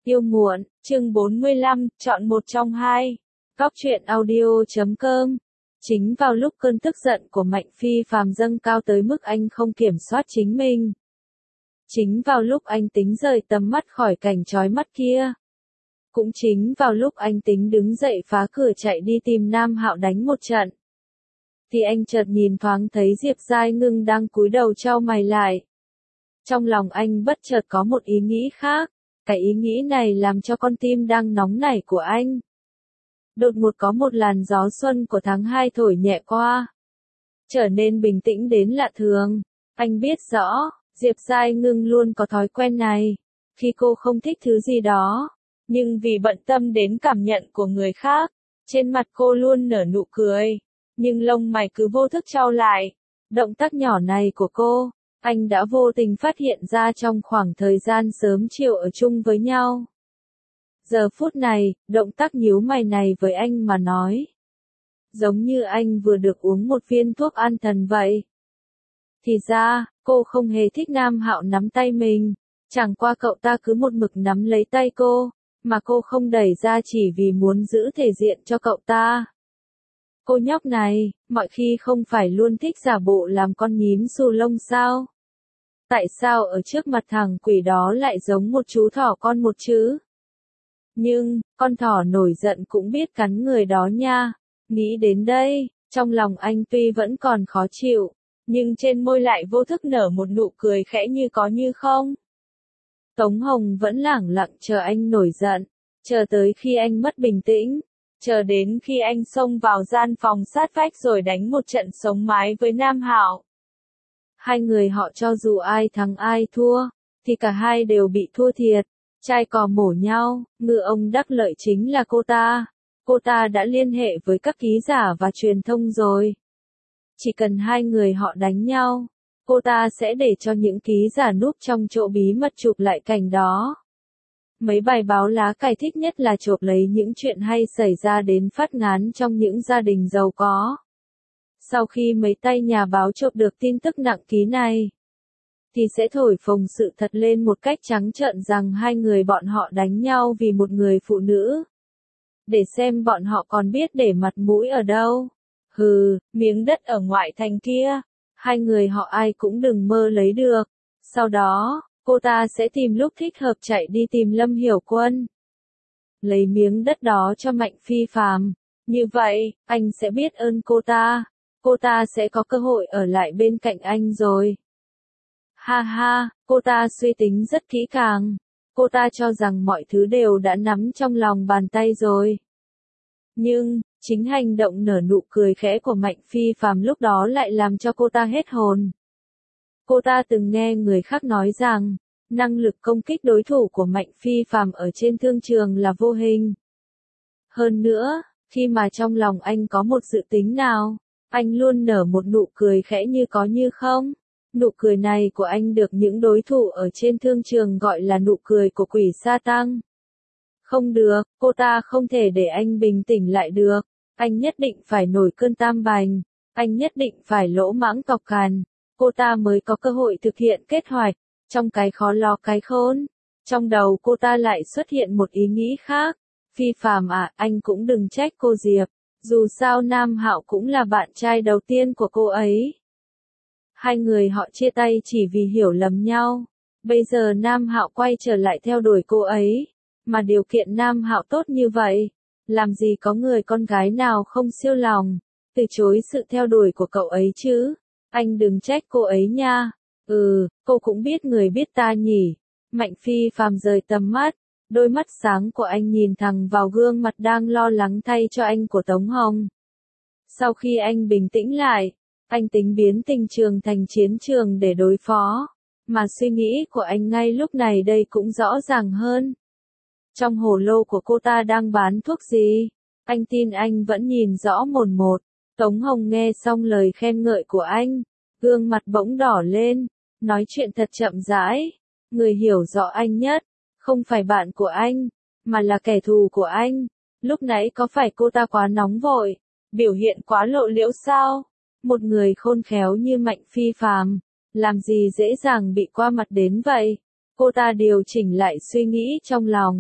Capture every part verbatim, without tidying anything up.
Yêu muộn, chương bốn mươi lăm, chọn một trong hai. Góc truyện audio chấm com. Chính vào lúc cơn tức giận của Mạnh Phi Phàm dâng cao tới mức anh không kiểm soát chính mình. Chính vào lúc anh tính rời tầm mắt khỏi cảnh chói mắt kia. Cũng chính vào lúc anh tính đứng dậy phá cửa chạy đi tìm Nam Hạo đánh một trận. Thì anh chợt nhìn thoáng thấy Diệp Giai Ngưng đang cúi đầu chau mày lại. Trong lòng anh bất chợt có một ý nghĩ khác. Cái ý nghĩ này làm cho con tim đang nóng nảy của anh. Đột ngột có một làn gió xuân của tháng hai thổi nhẹ qua. Trở nên bình tĩnh đến lạ thường. Anh biết rõ, Diệp Giai Ngưng luôn có thói quen này. Khi cô không thích thứ gì đó, nhưng vì bận tâm đến cảm nhận của người khác, trên mặt cô luôn nở nụ cười. Nhưng lông mày cứ vô thức chau lại. Động tác nhỏ này của cô, anh đã vô tình phát hiện ra trong khoảng thời gian sớm chiều ở chung với nhau. Giờ phút này, động tác nhíu mày này với anh mà nói. Giống như anh vừa được uống một viên thuốc an thần vậy. Thì ra, cô không hề thích Nam Hạo nắm tay mình. Chẳng qua cậu ta cứ một mực nắm lấy tay cô, mà cô không đẩy ra chỉ vì muốn giữ thể diện cho cậu ta. Cô nhóc này, mọi khi không phải luôn thích giả bộ làm con nhím xù lông sao? Tại sao ở trước mặt thằng quỷ đó lại giống một chú thỏ con một chứ? Nhưng, con thỏ nổi giận cũng biết cắn người đó nha. Nghĩ đến đây, trong lòng anh tuy vẫn còn khó chịu, nhưng trên môi lại vô thức nở một nụ cười khẽ như có như không. Tống Hồng vẫn lẳng lặng chờ anh nổi giận, chờ tới khi anh mất bình tĩnh. Chờ đến khi anh xông vào gian phòng sát vách rồi đánh một trận sống mái với Nam Hạo. Hai người họ cho dù ai thắng ai thua, thì cả hai đều bị thua thiệt. Chai cò mổ nhau, ngư ông đắc lợi chính là cô ta. Cô ta đã liên hệ với các ký giả và truyền thông rồi. Chỉ cần hai người họ đánh nhau, cô ta sẽ để cho những ký giả núp trong chỗ bí mật chụp lại cảnh đó. Mấy bài báo lá cải thích nhất là chộp lấy những chuyện hay xảy ra đến phát ngán trong những gia đình giàu có. Sau khi mấy tay nhà báo chộp được tin tức nặng ký này, thì sẽ thổi phồng sự thật lên một cách trắng trợn rằng hai người bọn họ đánh nhau vì một người phụ nữ. Để xem bọn họ còn biết để mặt mũi ở đâu. Hừ, miếng đất ở ngoại thành kia, hai người họ ai cũng đừng mơ lấy được. Sau đó, cô ta sẽ tìm lúc thích hợp chạy đi tìm Lâm Hiểu Quân. Lấy miếng đất đó cho Mạnh Phi Phàm. Như vậy, anh sẽ biết ơn cô ta. Cô ta sẽ có cơ hội ở lại bên cạnh anh rồi. Ha ha, cô ta suy tính rất kỹ càng. Cô ta cho rằng mọi thứ đều đã nắm trong lòng bàn tay rồi. Nhưng, chính hành động nở nụ cười khẽ của Mạnh Phi Phàm lúc đó lại làm cho cô ta hết hồn. Cô ta từng nghe người khác nói rằng, năng lực công kích đối thủ của Mạnh Phi Phàm ở trên thương trường là vô hình. Hơn nữa, khi mà trong lòng anh có một dự tính nào, anh luôn nở một nụ cười khẽ như có như không. Nụ cười này của anh được những đối thủ ở trên thương trường gọi là nụ cười của quỷ sa tăng. Không được, cô ta không thể để anh bình tĩnh lại được. Anh nhất định phải nổi cơn tam bành. Anh nhất định phải lỗ mãng cọc cằn. Cô ta mới có cơ hội thực hiện kết hoạch. Trong cái khó lo cái khốn, trong đầu cô ta lại xuất hiện một ý nghĩ khác. Phi Phàm à, anh cũng đừng trách cô Diệp. Dù sao Nam Hạo cũng là bạn trai đầu tiên của cô ấy. Hai người họ chia tay chỉ vì hiểu lầm nhau. Bây giờ Nam Hạo quay trở lại theo đuổi cô ấy. Mà điều kiện Nam Hạo tốt như vậy, làm gì có người con gái nào không siêu lòng, từ chối sự theo đuổi của cậu ấy chứ. Anh đừng trách cô ấy nha. Ừ, cô cũng biết người biết ta nhỉ. Mạnh Phi Phàm rời tầm mắt, đôi mắt sáng của anh nhìn thẳng vào gương mặt đang lo lắng thay cho anh của Tống Hồng. Sau khi anh bình tĩnh lại, anh tính biến tình trường thành chiến trường để đối phó. Mà suy nghĩ của anh ngay lúc này đây cũng rõ ràng hơn. Trong hồ lô của cô ta đang bán thuốc gì? Anh tin anh vẫn nhìn rõ mồn một. Tống Hồng nghe xong lời khen ngợi của anh, gương mặt bỗng đỏ lên, nói chuyện thật chậm rãi. Người hiểu rõ anh nhất, không phải bạn của anh, mà là kẻ thù của anh. Lúc nãy có phải cô ta quá nóng vội, biểu hiện quá lộ liễu sao? Một người khôn khéo như Mạnh Phi Phàm, làm gì dễ dàng bị qua mặt đến vậy? Cô ta điều chỉnh lại suy nghĩ trong lòng,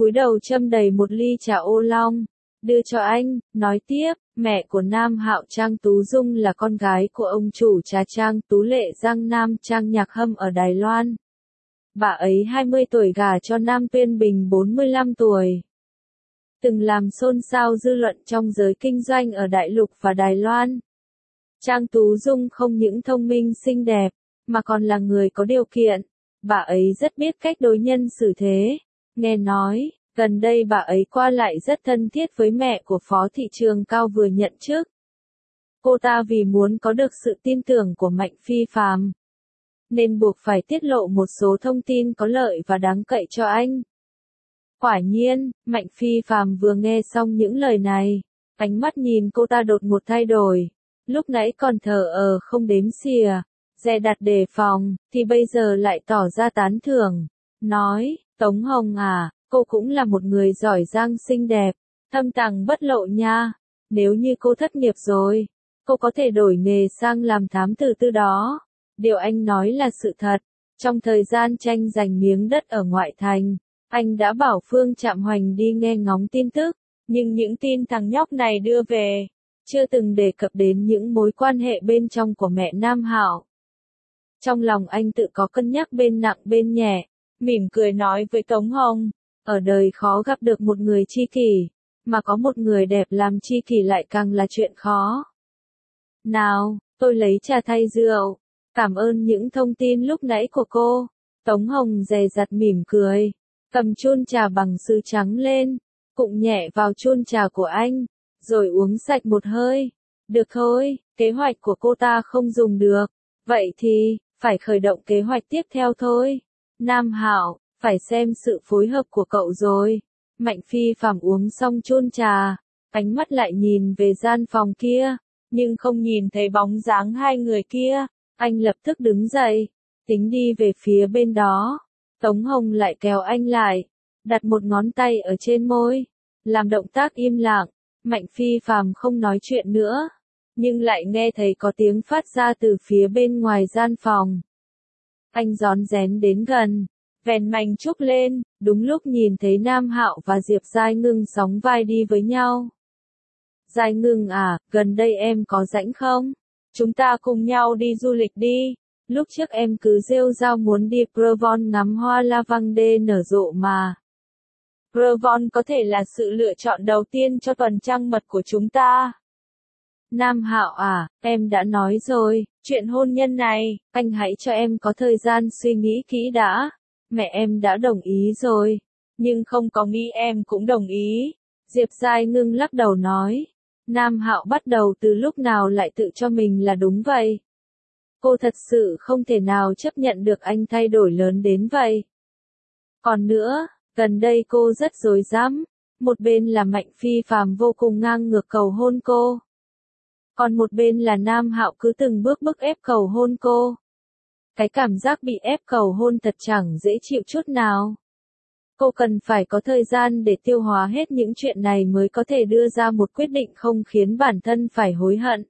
cúi đầu châm đầy một ly trà ô long, đưa cho anh, nói tiếp, mẹ của Nam Hạo Trang Tú Dung là con gái của ông chủ trà Trang Tú Lệ Giang Nam Trang Nhạc Hâm ở Đài Loan. Bà ấy hai mươi tuổi gả cho Nam Tuyên Bình bốn mươi lăm tuổi. Từng làm xôn xao dư luận trong giới kinh doanh ở Đại Lục và Đài Loan. Trang Tú Dung không những thông minh xinh đẹp, mà còn là người có điều kiện. Bà ấy rất biết cách đối nhân xử thế. Nghe nói, gần đây bà ấy qua lại rất thân thiết với mẹ của Phó Thị Trường Cao vừa nhận chức. Cô ta vì muốn có được sự tin tưởng của Mạnh Phi Phàm, nên buộc phải tiết lộ một số thông tin có lợi và đáng cậy cho anh. Quả nhiên, Mạnh Phi Phàm vừa nghe xong những lời này, ánh mắt nhìn cô ta đột ngột thay đổi. Lúc nãy còn thờ ờ không đếm xỉa, dè đặt đề phòng, thì bây giờ lại tỏ ra tán thưởng. Nói, Tống Hồng à, cô cũng là một người giỏi giang xinh đẹp, thâm tàng bất lộ nha. Nếu như cô thất nghiệp rồi, cô có thể đổi nghề sang làm thám tử tư đó. Điều anh nói là sự thật. Trong thời gian tranh giành miếng đất ở ngoại thành, anh đã bảo Phương Trạm Hoành đi nghe ngóng tin tức, nhưng những tin thằng nhóc này đưa về, chưa từng đề cập đến những mối quan hệ bên trong của mẹ Nam Hạo. Trong lòng anh tự có cân nhắc bên nặng bên nhẹ, mỉm cười nói với Tống Hồng, ở đời khó gặp được một người tri kỷ, mà có một người đẹp làm tri kỷ lại càng là chuyện khó. Nào, tôi lấy trà thay rượu, cảm ơn những thông tin lúc nãy của cô. Tống Hồng dè dặt mỉm cười, cầm chun trà bằng sứ trắng lên, cụng nhẹ vào chun trà của anh, rồi uống sạch một hơi. Được thôi, kế hoạch của cô ta không dùng được, vậy thì, phải khởi động kế hoạch tiếp theo thôi. Nam Hạo, phải xem sự phối hợp của cậu rồi. Mạnh Phi Phàm uống xong chun trà, ánh mắt lại nhìn về gian phòng kia, nhưng không nhìn thấy bóng dáng hai người kia. Anh lập tức đứng dậy, tính đi về phía bên đó. Tống Hồng lại kéo anh lại, đặt một ngón tay ở trên môi, làm động tác im lặng. Mạnh Phi Phàm không nói chuyện nữa, nhưng lại nghe thấy có tiếng phát ra từ phía bên ngoài gian phòng. Anh rón rén đến gần, vén mành trúc lên, đúng lúc nhìn thấy Nam Hạo và Diệp Giai Ngưng sóng vai đi với nhau. Giai Ngưng à, gần đây em có rảnh không? Chúng ta cùng nhau đi du lịch đi. Lúc trước em cứ rêu rao muốn đi Provence ngắm hoa lavande nở rộ mà. Provence có thể là sự lựa chọn đầu tiên cho tuần trăng mật của chúng ta. Nam Hạo à, em đã nói rồi, chuyện hôn nhân này, anh hãy cho em có thời gian suy nghĩ kỹ đã. Mẹ em đã đồng ý rồi, nhưng không có nghĩ em cũng đồng ý. Diệp Giai Ngưng lắc đầu nói. Nam Hạo bắt đầu từ lúc nào lại tự cho mình là đúng vậy? Cô thật sự không thể nào chấp nhận được anh thay đổi lớn đến vậy. Còn nữa, gần đây cô rất rối rắm, một bên là Mạnh Phi Phàm vô cùng ngang ngược cầu hôn cô, còn một bên là Nam Hạo cứ từng bước bức ép cầu hôn cô. Cái cảm giác bị ép cầu hôn thật chẳng dễ chịu chút nào. Cô cần phải có thời gian để tiêu hóa hết những chuyện này mới có thể đưa ra một quyết định không khiến bản thân phải hối hận.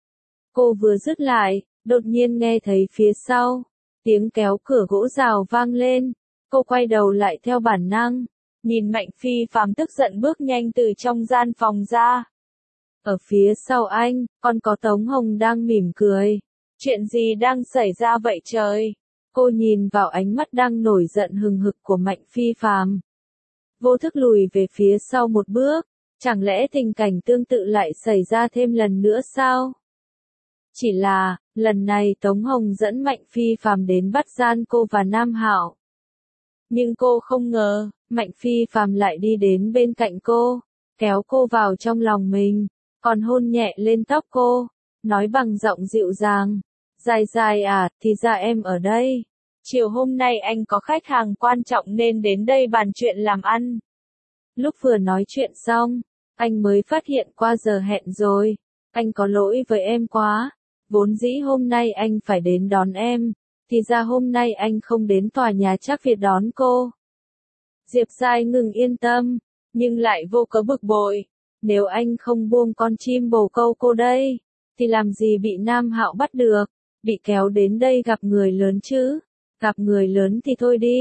Cô vừa dứt lại, đột nhiên nghe thấy phía sau, tiếng kéo cửa gỗ rào vang lên. Cô quay đầu lại theo bản năng, nhìn Mạnh Phi Phàm tức giận bước nhanh từ trong gian phòng ra. Ở phía sau anh, còn có Tống Hồng đang mỉm cười. Chuyện gì đang xảy ra vậy trời? Cô nhìn vào ánh mắt đang nổi giận hừng hực của Mạnh Phi Phàm, vô thức lùi về phía sau một bước. Chẳng lẽ tình cảnh tương tự lại xảy ra thêm lần nữa sao? Chỉ là, lần này Tống Hồng dẫn Mạnh Phi Phàm đến bắt gian cô và Nam Hạo. Nhưng cô không ngờ, Mạnh Phi Phàm lại đi đến bên cạnh cô, kéo cô vào trong lòng mình, còn hôn nhẹ lên tóc cô, nói bằng giọng dịu dàng. Dài dài à, thì ra em ở đây. Chiều hôm nay anh có khách hàng quan trọng nên đến đây bàn chuyện làm ăn. Lúc vừa nói chuyện xong, anh mới phát hiện qua giờ hẹn rồi. Anh có lỗi với em quá. Vốn dĩ hôm nay anh phải đến đón em, thì ra hôm nay anh không đến tòa nhà Trác Việt đón cô. Diệp Giai Ngưng yên tâm, nhưng lại vô cớ bực bội. Nếu anh không buông con chim bồ câu cô đây, thì làm gì bị Nam Hạo bắt được, bị kéo đến đây gặp người lớn chứ. Gặp người lớn thì thôi đi,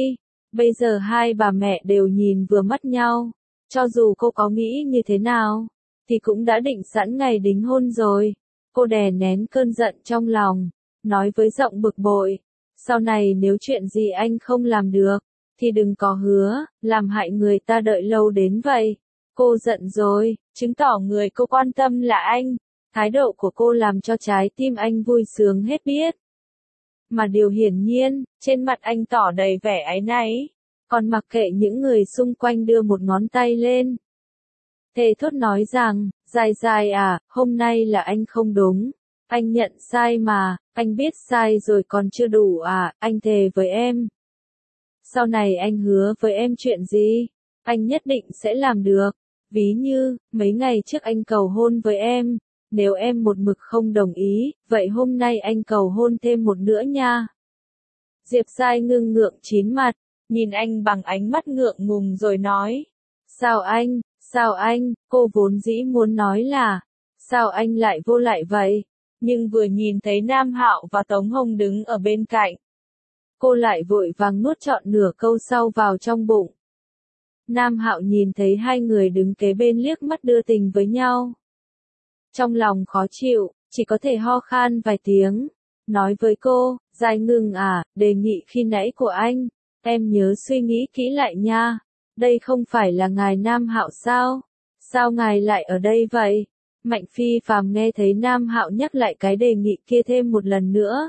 Bây giờ hai bà mẹ đều nhìn vừa mắt nhau. Cho dù cô có nghĩ như thế nào, thì cũng đã định sẵn ngày đính hôn rồi. Cô đè nén cơn giận trong lòng, nói với giọng bực bội. Sau này nếu chuyện gì anh không làm được, thì đừng có hứa, làm hại người ta đợi lâu đến vậy. Cô giận rồi, chứng tỏ người cô quan tâm là anh. Thái độ của cô làm cho trái tim anh vui sướng hết biết. Mà điều hiển nhiên, trên mặt anh tỏ đầy vẻ áy náy, còn mặc kệ những người xung quanh đưa một ngón tay lên. Thề thốt nói rằng, Dài Dài à, hôm nay là anh không đúng. Anh nhận sai mà, anh biết sai rồi còn chưa đủ à, anh thề với em. Sau này anh hứa với em chuyện gì, anh nhất định sẽ làm được. Ví như, mấy ngày trước anh cầu hôn với em, nếu em một mực không đồng ý, vậy hôm nay anh cầu hôn thêm một nữa nha. Diệp Giai ngưng ngượng chín mặt, nhìn anh bằng ánh mắt ngượng ngùng rồi nói. Sao anh, sao anh, cô vốn dĩ muốn nói là, sao anh lại vô lại vậy? Nhưng vừa nhìn thấy Nam Hạo và Tống Hồng đứng ở bên cạnh, cô lại vội vàng nuốt trọn nửa câu sau vào trong bụng. Nam Hạo nhìn thấy hai người đứng kế bên liếc mắt đưa tình với nhau. Trong lòng khó chịu, chỉ có thể ho khan vài tiếng. Nói với cô, Giai Ngưng à, đề nghị khi nãy của anh, em nhớ suy nghĩ kỹ lại nha. Đây không phải là ngài Nam Hạo sao? Sao ngài lại ở đây vậy? Mạnh Phi Phàm nghe thấy Nam Hạo nhắc lại cái đề nghị kia thêm một lần nữa.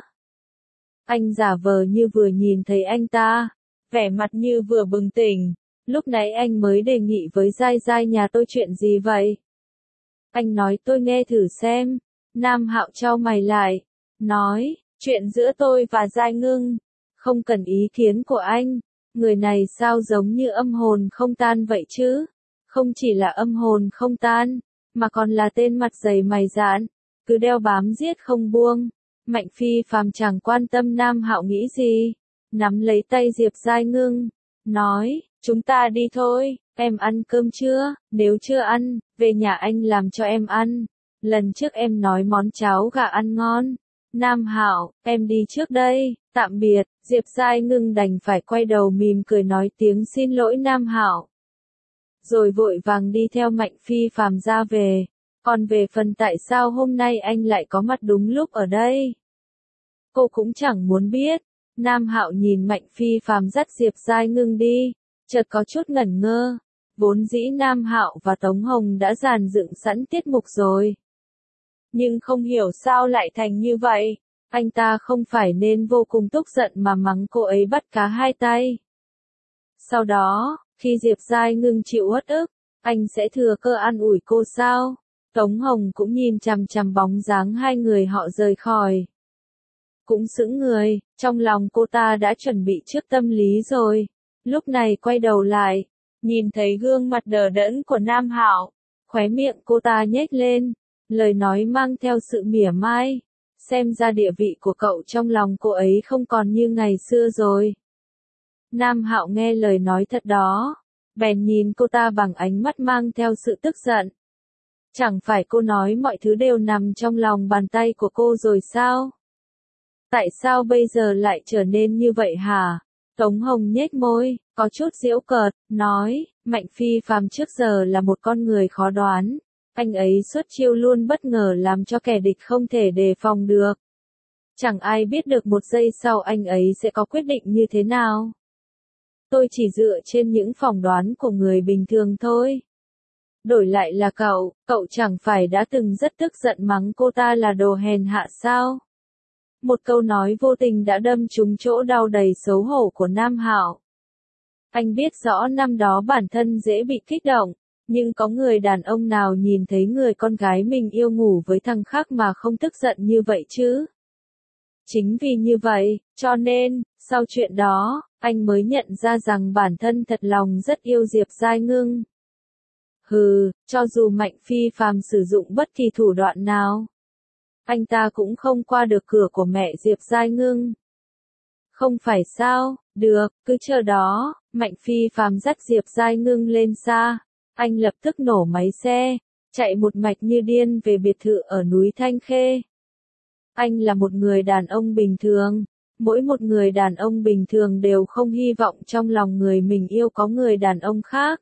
Anh giả vờ như vừa nhìn thấy anh ta, vẻ mặt như vừa bừng tỉnh. Lúc nãy anh mới đề nghị với Giai Giai nhà tôi chuyện gì vậy? Anh nói tôi nghe thử xem. Nam Hạo chau mày lại, nói, chuyện giữa tôi và Giai Ngưng, không cần ý kiến của anh. Người này sao giống như âm hồn không tan vậy chứ? Không chỉ là âm hồn không tan, mà còn là tên mặt dày mày dạn, cứ đeo bám giết không buông. Mạnh Phi Phàm chẳng quan tâm Nam Hạo nghĩ gì, nắm lấy tay Diệp Giai Ngưng, nói, chúng ta đi thôi, em ăn cơm chưa? Nếu chưa ăn, về nhà anh làm cho em ăn. Lần trước em nói món cháo gà ăn ngon. Nam Hạo, em đi trước đây, tạm biệt. Diệp Giai Ngưng đành phải quay đầu mỉm cười nói tiếng xin lỗi Nam Hạo, rồi vội vàng đi theo Mạnh Phi Phàm ra về. Còn về phần tại sao hôm nay anh lại có mặt đúng lúc ở đây, cô cũng chẳng muốn biết. Nam Hạo nhìn Mạnh Phi Phàm dắt Diệp Giai Ngưng đi, chợt có chút ngẩn ngơ. Vốn dĩ Nam Hạo và Tống Hồng đã dàn dựng sẵn tiết mục rồi, nhưng không hiểu sao lại thành như vậy. Anh ta không phải nên vô cùng tức giận mà mắng cô ấy bắt cá hai tay. Sau đó, khi Diệp Giai Ngưng chịu uất ức, anh sẽ thừa cơ an ủi cô sao? Tống Hồng cũng nhìn chằm chằm bóng dáng hai người họ rời khỏi. Cũng sững người, trong lòng cô ta đã chuẩn bị trước tâm lý rồi. Lúc này quay đầu lại, nhìn thấy gương mặt đờ đẫn của Nam Hạo, khóe miệng cô ta nhếch lên, lời nói mang theo sự mỉa mai. Xem ra địa vị của cậu trong lòng cô ấy không còn như ngày xưa rồi. Nam Hạo nghe lời nói thật đó, bèn nhìn cô ta bằng ánh mắt mang theo sự tức giận. Chẳng phải cô nói mọi thứ đều nằm trong lòng bàn tay của cô rồi sao? Tại sao bây giờ lại trở nên như vậy hả? Tống Hồng nhếch môi, có chút giễu cợt, nói, Mạnh Phi Phàm trước giờ là một con người khó đoán. Anh ấy xuất chiêu luôn bất ngờ làm cho kẻ địch không thể đề phòng được. Chẳng ai biết được một giây sau anh ấy sẽ có quyết định như thế nào. Tôi chỉ dựa trên những phỏng đoán của người bình thường thôi. Đổi lại là cậu, cậu chẳng phải đã từng rất tức giận mắng cô ta là đồ hèn hạ sao? Một câu nói vô tình đã đâm trúng chỗ đau đầy xấu hổ của Nam Hạo. Anh biết rõ năm đó bản thân dễ bị kích động, nhưng có người đàn ông nào nhìn thấy người con gái mình yêu ngủ với thằng khác mà không tức giận như vậy chứ? Chính vì như vậy, cho nên, sau chuyện đó, anh mới nhận ra rằng bản thân thật lòng rất yêu Diệp Giai Ngưng. Hừ, cho dù Mạnh Phi Phàm sử dụng bất kỳ thủ đoạn nào, anh ta cũng không qua được cửa của mẹ Diệp Giai Ngưng. Không phải sao? Được, cứ chờ đó. Mạnh Phi Phàm dắt Diệp Giai Ngưng lên xa. Anh lập tức nổ máy xe, chạy một mạch như điên về biệt thự ở núi Thanh Khê. Anh là một người đàn ông bình thường, Mỗi một người đàn ông bình thường đều không hy vọng trong lòng người mình yêu có người đàn ông khác.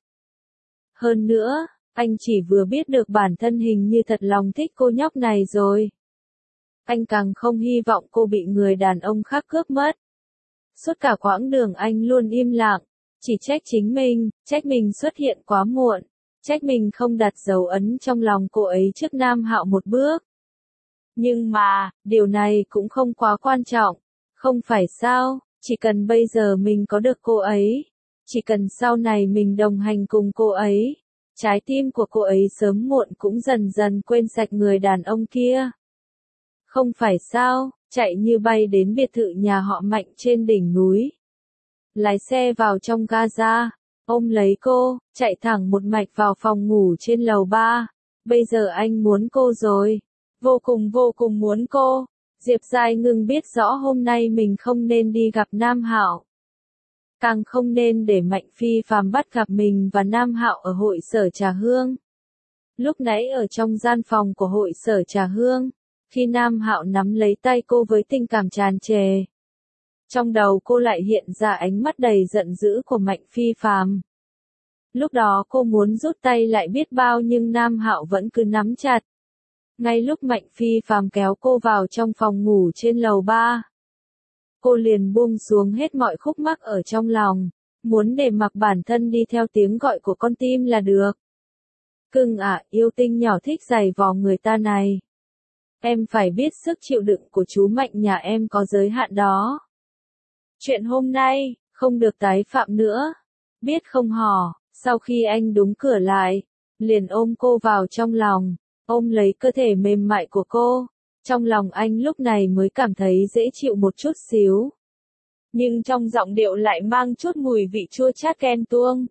Hơn nữa, anh chỉ vừa biết được bản thân hình như thật lòng thích cô nhóc này rồi. Anh càng không hy vọng cô bị người đàn ông khác cướp mất. Suốt cả quãng đường anh luôn im lặng, chỉ trách chính mình, trách mình xuất hiện quá muộn, trách mình không đặt dấu ấn trong lòng cô ấy trước Nam Hạo một bước. Nhưng mà, điều này cũng không quá quan trọng, không phải sao, chỉ cần bây giờ mình có được cô ấy, chỉ cần sau này mình đồng hành cùng cô ấy, trái tim của cô ấy sớm muộn cũng dần dần quên sạch người đàn ông kia. Không phải sao, chạy như bay đến biệt thự nhà họ Mạnh trên đỉnh núi. Lái xe vào trong Gaza, ôm lấy cô, chạy thẳng một mạch vào phòng ngủ trên lầu ba. Bây giờ anh muốn cô rồi. Vô cùng vô cùng muốn cô. Diệp Giai Ngưng biết rõ hôm nay mình không nên đi gặp Nam Hạo. Càng không nên để Mạnh Phi Phàm bắt gặp mình và Nam Hạo ở hội sở Trà Hương. Lúc nãy ở trong gian phòng của hội sở Trà Hương, khi Nam Hạo nắm lấy tay cô với tình cảm tràn trề, trong đầu cô lại hiện ra ánh mắt đầy giận dữ của Mạnh Phi Phàm. Lúc đó cô muốn rút tay lại biết bao nhưng Nam Hạo vẫn cứ nắm chặt. Ngay lúc Mạnh Phi Phàm kéo cô vào trong phòng ngủ trên lầu ba, cô liền buông xuống hết mọi khúc mắc ở trong lòng, muốn để mặc bản thân đi theo tiếng gọi của con tim là được. Cưng ạ, yêu tinh nhỏ thích giày vò người ta này. Em phải biết sức chịu đựng của chú Mạnh nhà em có giới hạn đó. Chuyện hôm nay, không được tái phạm nữa. Biết không hò, sau khi anh đóng cửa lại, liền ôm cô vào trong lòng, ôm lấy cơ thể mềm mại của cô. Trong lòng anh lúc này mới cảm thấy dễ chịu một chút xíu. Nhưng trong giọng điệu lại mang chút mùi vị chua chát ghen tuông.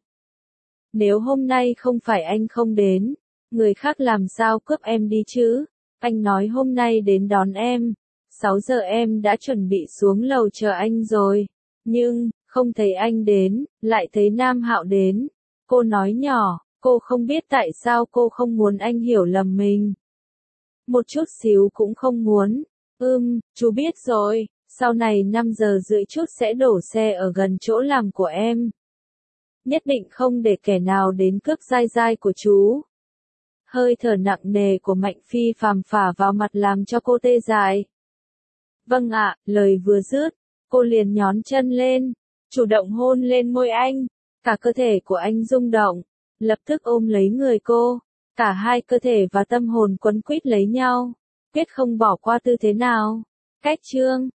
Nếu hôm nay không phải anh không đến, người khác làm sao cướp em đi chứ? Anh nói hôm nay đến đón em. sáu giờ em đã chuẩn bị xuống lầu chờ anh rồi. Nhưng, không thấy anh đến, lại thấy Nam Hạo đến. Cô nói nhỏ, cô không biết tại sao cô không muốn anh hiểu lầm mình. Một chút xíu cũng không muốn. Ừm, chú biết rồi, sau này năm giờ rưỡi chút sẽ đổ xe ở gần chỗ làm của em. Nhất định không để kẻ nào đến cướp Giai Giai của chú. Hơi thở nặng nề của Mạnh Phi Phàm phả vào mặt làm cho cô tê dại. Vâng ạ, lời vừa dứt, cô liền nhón chân lên, chủ động hôn lên môi anh, cả cơ thể của anh rung động, lập tức ôm lấy người cô, cả hai cơ thể và tâm hồn quấn quýt lấy nhau, quyết không bỏ qua tư thế nào. Cách chương